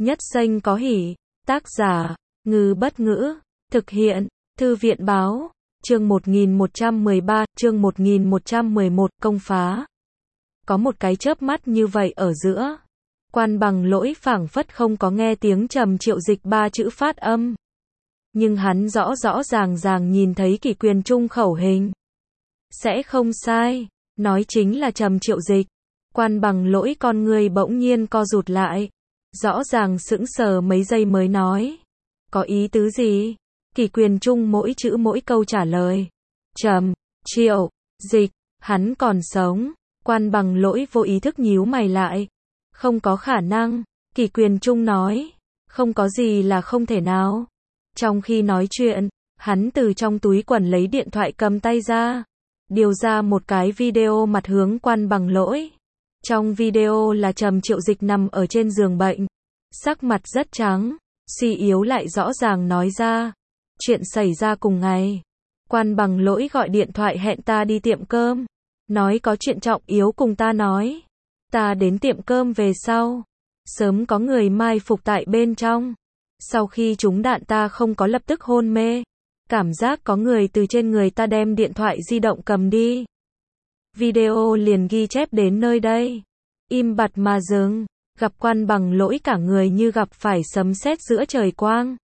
Nhất Xanh có hỉ. Tác giả, Ngư Bất Ngữ. Thực hiện, Thư viện Báo. Chương 1113, chương 1111, công phá. Có một cái chớp mắt như vậy ở giữa. Quan Bằng Lỗi phảng phất không có nghe tiếng Trầm Triệu Dịch ba chữ phát âm. Nhưng hắn rõ ràng nhìn thấy Kỷ Quyền Trung khẩu hình. Sẽ không sai, nói chính là Trầm Triệu Dịch. Quan Bằng Lỗi con người bỗng nhiên co rụt lại. Rõ ràng sững sờ mấy giây mới nói. Có ý tứ gì? Kỷ Quyền Trung mỗi chữ mỗi câu trả lời. Trầm Triệu Dịch, hắn còn sống. Quan Bằng Lỗi vô ý thức nhíu mày lại. Không có khả năng, Kỷ Quyền Trung nói. Không có gì là không thể nào. Trong khi nói chuyện, hắn từ trong túi quần lấy điện thoại cầm tay ra. Điều ra một cái video mặt hướng Quan Bằng Lỗi. Trong video là Trầm Triệu Dịch nằm ở trên giường bệnh. Sắc mặt rất trắng, suy yếu lại rõ ràng nói ra. Chuyện xảy ra cùng ngày. Quan Bằng Lỗi gọi điện thoại hẹn ta đi tiệm cơm. Nói có chuyện trọng yếu cùng ta nói. Ta đến tiệm cơm về sau. Sớm có người mai phục tại bên trong. Sau khi trúng đạn ta không có lập tức hôn mê. Cảm giác có người từ trên người ta đem điện thoại di động cầm đi. Video liền ghi chép đến nơi đây. Im bặt mà dừng. Gặp Quan Bằng Lỗi cả người như gặp phải sấm sét giữa trời quang.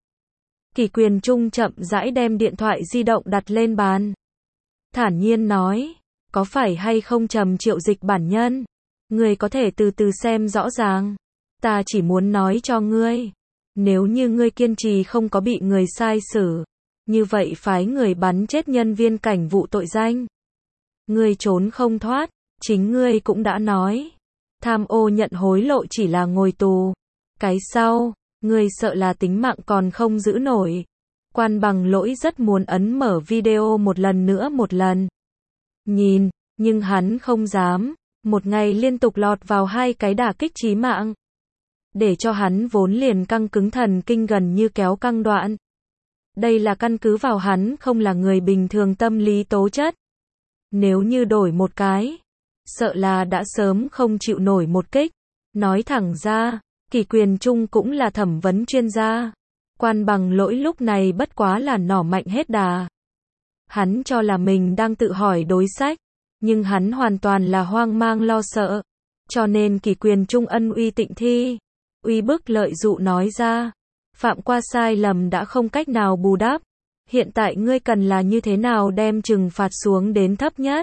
Kỷ Quyền Trung chậm rãi đem điện thoại di động đặt lên bàn. Thản nhiên nói. Có phải hay không Trầm Triệu Dịch bản nhân? Ngươi có thể từ từ xem rõ ràng. Ta chỉ muốn nói cho ngươi. Nếu như ngươi kiên trì không có bị người sai xử. Như vậy phái người bắn chết nhân viên cảnh vụ tội danh. Ngươi trốn không thoát. Chính ngươi cũng đã nói. Tham ô nhận hối lộ chỉ là ngồi tù. Cái sau, ngươi sợ là tính mạng còn không giữ nổi. Quan Bằng Lỗi rất muốn ấn mở video một lần. Nhìn, nhưng hắn không dám. Một ngày liên tục lọt vào hai cái đả kích chí mạng. Để cho hắn vốn liền căng cứng thần kinh gần như kéo căng đoạn. Đây là căn cứ vào hắn không là người bình thường tâm lý tố chất. Nếu như đổi một cái, sợ là đã sớm không chịu nổi một kích. Nói thẳng ra, Kỷ Quyền Trung cũng là thẩm vấn chuyên gia. Quan Bằng Lỗi lúc này bất quá là nỏ mạnh hết đà. Hắn cho là mình đang tự hỏi đối sách, nhưng hắn hoàn toàn là hoang mang lo sợ. Cho nên Kỷ Quyền Trung ân uy tịnh thi, uy bức lợi dụ nói ra. Phạm qua sai lầm đã không cách nào bù đắp. Hiện tại ngươi cần là như thế nào đem trừng phạt xuống đến thấp nhất.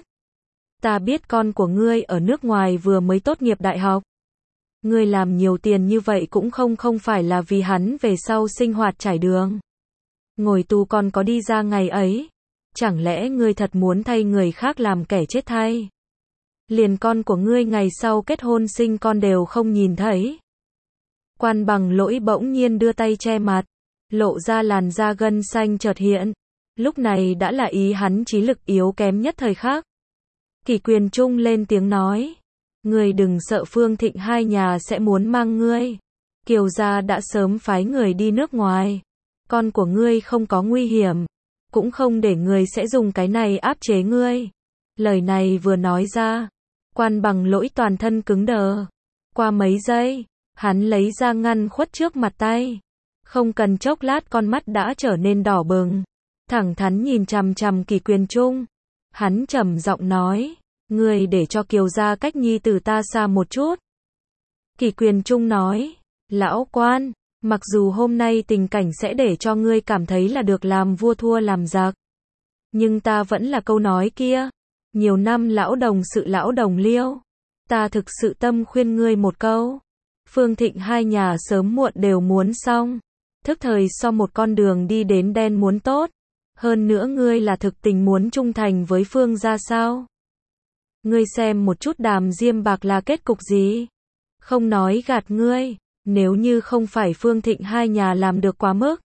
Ta biết con của ngươi ở nước ngoài vừa mới tốt nghiệp đại học. Ngươi làm nhiều tiền như vậy cũng không phải là vì hắn về sau sinh hoạt trải đường. Ngồi tù còn có đi ra ngày ấy. Chẳng lẽ ngươi thật muốn thay người khác làm kẻ chết thay? Liền con của ngươi ngày sau kết hôn sinh con đều không nhìn thấy. Quan Bằng Lỗi bỗng nhiên đưa tay che mặt. Lộ ra làn da gân xanh chợt hiện. Lúc này đã là ý hắn trí lực yếu kém nhất thời khắc. Kỷ Quyền Trung lên tiếng nói. Ngươi đừng sợ Phương Thịnh hai nhà sẽ muốn mang ngươi. Kiều gia đã sớm phái người đi nước ngoài. Con của ngươi không có nguy hiểm. Cũng không để người sẽ dùng cái này áp chế ngươi. Lời này vừa nói ra. Quan Bằng Lỗi toàn thân cứng đờ. Qua mấy giây, hắn lấy ra ngăn khuất trước mặt tay. Không cần chốc lát con mắt đã trở nên đỏ bừng. Thẳng thắn nhìn chằm Kỷ Quyền Trung. Hắn trầm giọng nói. Ngươi để cho Kiều gia cách nhi tử ta xa một chút. Kỷ Quyền Trung nói. Lão Quan, mặc dù hôm nay tình cảnh sẽ để cho ngươi cảm thấy là được làm vua thua làm giặc. Nhưng ta vẫn là câu nói kia. Nhiều năm lão đồng sự lão đồng liêu. Ta thực sự tâm khuyên ngươi một câu. Phương Thịnh hai nhà sớm muộn đều muốn xong. Thức thời so một con đường đi đến đen muốn tốt. Hơn nữa ngươi là thực tình muốn trung thành với Phương gia sao? Ngươi xem một chút Đàm Diêm Bạc là kết cục gì? Không nói gạt ngươi. Nếu như không phải Phương Thịnh hai nhà làm được quá mức,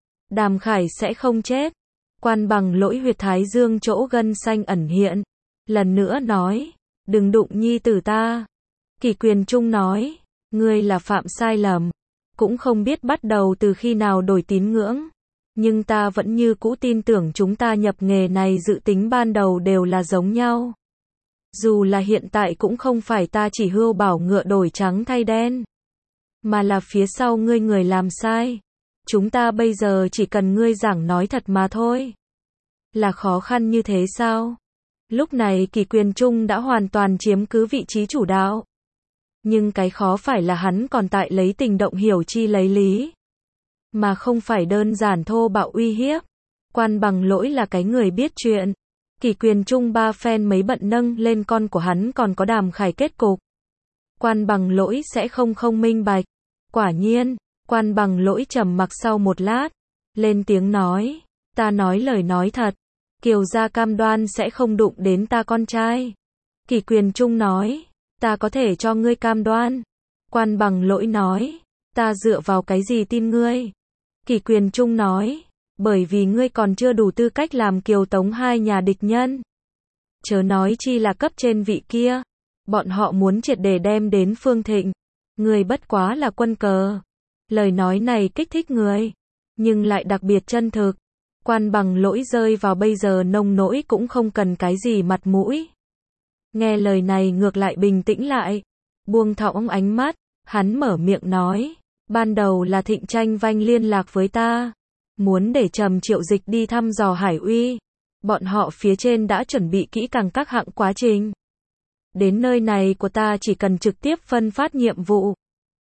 Đàm Khải sẽ không chết. Quan Bằng Lỗi huyệt thái dương chỗ gân xanh ẩn hiện. Lần nữa nói. Đừng đụng nhi tử ta. Kỷ Quyền Trung nói. Ngươi là phạm sai lầm. Cũng không biết bắt đầu từ khi nào đổi tín ngưỡng. Nhưng ta vẫn như cũ tin tưởng chúng ta nhập nghề này dự tính ban đầu đều là giống nhau. Dù là hiện tại cũng không phải ta chỉ hươu bảo ngựa đổi trắng thay đen. mà là phía sau ngươi người làm sai. Chúng ta bây giờ chỉ cần ngươi giảng nói thật mà thôi. Là khó khăn như thế sao? Lúc này Kỷ Quyền Trung đã hoàn toàn chiếm cứ vị trí chủ đạo. Nhưng cái khó phải là hắn còn tại lấy tình động hiểu chi lấy lý. Mà không phải đơn giản thô bạo uy hiếp. Quan Bằng Lỗi là cái người biết chuyện. Kỷ Quyền Trung ba phen mấy bận nâng lên con của hắn còn có Đàm Khải kết cục. Quan Bằng Lỗi sẽ không minh bạch. Quả nhiên, Quan Bằng Lỗi trầm mặc sau một lát, lên tiếng nói, ta nói lời nói thật, Kiều gia cam đoan sẽ không đụng đến ta con trai. Kỷ Quyền Trung nói, ta có thể cho ngươi cam đoan. Quan Bằng Lỗi nói, ta dựa vào cái gì tin ngươi? Kỷ Quyền Trung nói, bởi vì ngươi còn chưa đủ tư cách làm Kiều Tống hai nhà địch nhân. Chớ nói chi là cấp trên vị kia. Bọn họ muốn triệt để đem đến Phương Thịnh. Ngươi bất quá là quân cờ. Lời nói này kích thích người, nhưng lại đặc biệt chân thực. Quan Bằng Lỗi rơi vào bây giờ nông nỗi cũng không cần cái gì mặt mũi. Nghe lời này ngược lại bình tĩnh lại, buông thõng ánh mắt, hắn mở miệng nói, ban đầu là Thịnh Tranh Vanh liên lạc với ta, muốn để Trầm Triệu Dịch đi thăm dò Hải Uy. Bọn họ phía trên đã chuẩn bị kỹ càng các hạng quá trình. Đến nơi này của ta chỉ cần trực tiếp phân phát nhiệm vụ.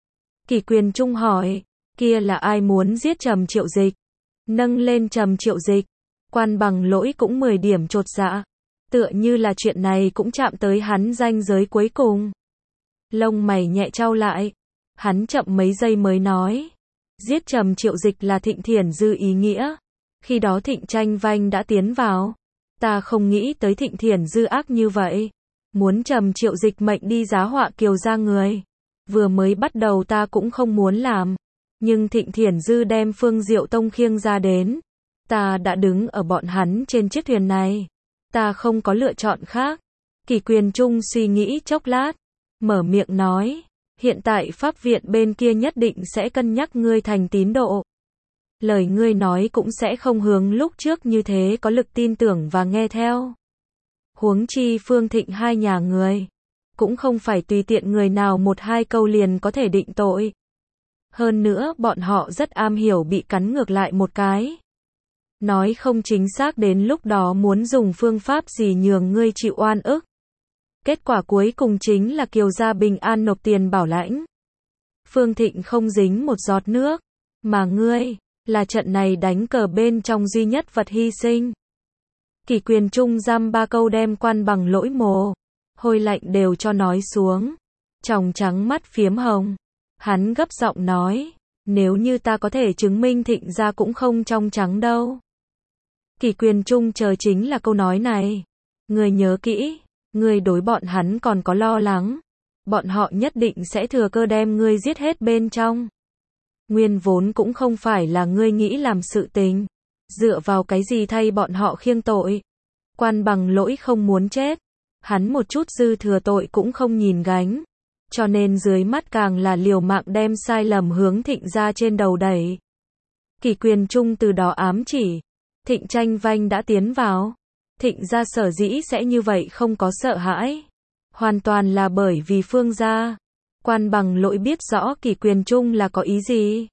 Kỷ Quyền Trung hỏi, kia là ai muốn giết Trầm Triệu Dịch? Nâng lên Trầm Triệu Dịch, Quan Bằng Lỗi cũng 10 điểm chột dạ. Tựa như là chuyện này cũng chạm tới hắn ranh giới cuối cùng. Lông mày nhẹ chau lại, hắn chậm mấy giây mới nói, giết Trầm Triệu Dịch là Thịnh Thiển Dư ý nghĩa. Khi đó Thịnh Tranh Vanh đã tiến vào, ta không nghĩ tới Thịnh Thiển Dư ác như vậy, muốn Trầm Triệu Dịch mệnh đi giá họa Kiều gia người. Vừa mới bắt đầu ta cũng không muốn làm, nhưng Thịnh Thiển Dư đem Phương Diệu Tông khiêng ra đến, ta đã đứng ở bọn hắn trên chiếc thuyền này, ta không có lựa chọn khác. Kỷ Quyền Trung suy nghĩ chốc lát, mở miệng nói, hiện tại pháp viện bên kia nhất định sẽ cân nhắc ngươi thành tín độ. Lời ngươi nói cũng sẽ không hướng lúc trước như thế có lực tin tưởng và nghe theo. Huống chi Phương Thịnh hai nhà người, cũng không phải tùy tiện người nào một hai câu liền có thể định tội. Hơn nữa bọn họ rất am hiểu bị cắn ngược lại một cái. Nói không chính xác đến lúc đó muốn dùng phương pháp gì nhường ngươi chịu oan ức. Kết quả cuối cùng chính là Kiều gia bình an nộp tiền bảo lãnh. Phương Thịnh không dính một giọt nước, mà ngươi, là trận này đánh cờ bên trong duy nhất vật hy sinh. Kỷ Quyền Trung giam ba câu đem Quan Bằng Lỗi mồ hôi lạnh đều cho nói xuống. Tròng trắng mắt phiếm hồng. Hắn gấp giọng nói, nếu như ta có thể chứng minh Thịnh gia cũng không trong trắng đâu. Kỷ Quyền Trung chờ chính là câu nói này. Người nhớ kỹ, ngươi đối bọn hắn còn có lo lắng. Bọn họ nhất định sẽ thừa cơ đem ngươi giết hết bên trong. Nguyên vốn cũng không phải là ngươi nghĩ làm sự tình. Dựa vào cái gì thay bọn họ khiêng tội. Quan Bằng Lỗi không muốn chết. Hắn một chút dư thừa tội cũng không nhìn gánh. Cho nên dưới mắt càng là liều mạng đem sai lầm hướng Thịnh gia trên đầu đẩy. Kỷ Quyền Trung từ đó ám chỉ, Thịnh Tranh Vanh đã tiến vào. Thịnh gia sở dĩ sẽ như vậy không có sợ hãi. Hoàn toàn là bởi vì Phương gia. Quan Bằng Lỗi biết rõ Kỷ Quyền Trung là có ý gì.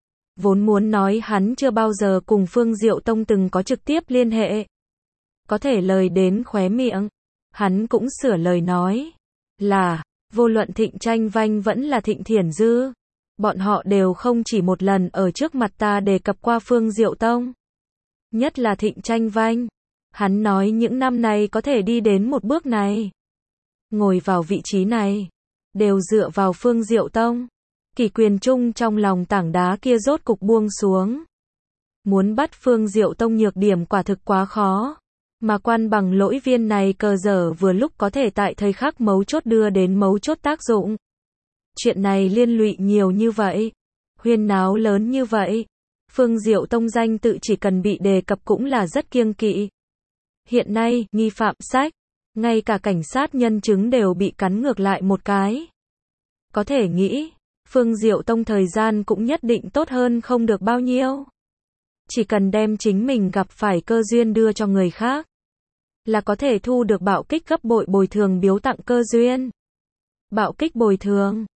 Vốn muốn nói hắn chưa bao giờ cùng Phương Diệu Tông từng có trực tiếp liên hệ. Có thể lời đến khóe miệng. Hắn cũng sửa lời nói. Là, vô luận Thịnh Tranh Vanh vẫn là Thịnh Thiển Dư. Bọn họ đều không chỉ một lần ở trước mặt ta đề cập qua Phương Diệu Tông. Nhất là Thịnh Tranh Vanh. Hắn nói những năm này có thể đi đến một bước này. Ngồi vào vị trí này. Đều dựa vào Phương Diệu Tông. Kỷ Quyền Trung trong lòng tảng đá kia rốt cục buông xuống. Muốn bắt Phương Diệu Tông nhược điểm quả thực quá khó. Mà Quan Bằng Lỗi viên này cờ dở vừa lúc có thể tại thời khắc mấu chốt đưa đến mấu chốt tác dụng. Chuyện này liên lụy nhiều như vậy. Huyên náo lớn như vậy. Phương Diệu Tông danh tự chỉ cần bị đề cập cũng là rất kiêng kỵ. Hiện nay, nghi phạm sách, ngay cả cảnh sát nhân chứng đều bị cắn ngược lại một cái. Có thể nghĩ, Phương Diệu Tông thời gian cũng nhất định tốt hơn không được bao nhiêu. Chỉ cần đem chính mình gặp phải cơ duyên đưa cho người khác, là có thể thu được bạo kích gấp bội bồi thường biếu tặng cơ duyên. Bạo kích bồi thường,